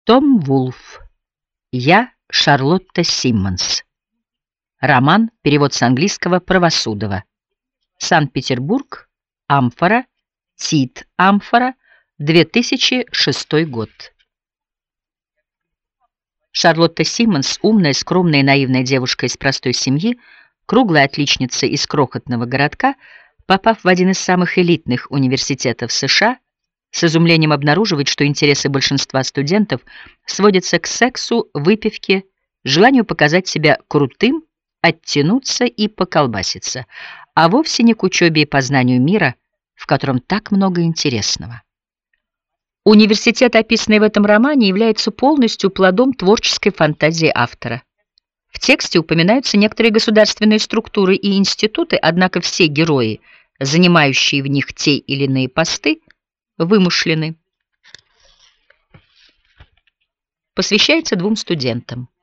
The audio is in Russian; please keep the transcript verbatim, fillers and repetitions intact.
Том Вулф. Я Шарлотта Симмонс. Роман. Перевод с английского Правосудова. Санкт-Петербург. Амфора. Тит. Амфора. две тысячи шестой год. Шарлотта Симмонс, умная, скромная и наивная девушка из простой семьи, круглая отличница из крохотного городка, попав в один из самых элитных университетов США, с изумлением обнаруживает, что интересы большинства студентов сводятся к сексу, выпивке, желанию показать себя крутым, оттянуться и поколбаситься, а вовсе не к учебе и познанию мира, в котором так много интересного. Университет, описанный в этом романе, является полностью плодом творческой фантазии автора. В тексте упоминаются некоторые государственные структуры и институты, однако все герои, занимающие в них те или иные посты, вымышлены. Посвящается двум студентам.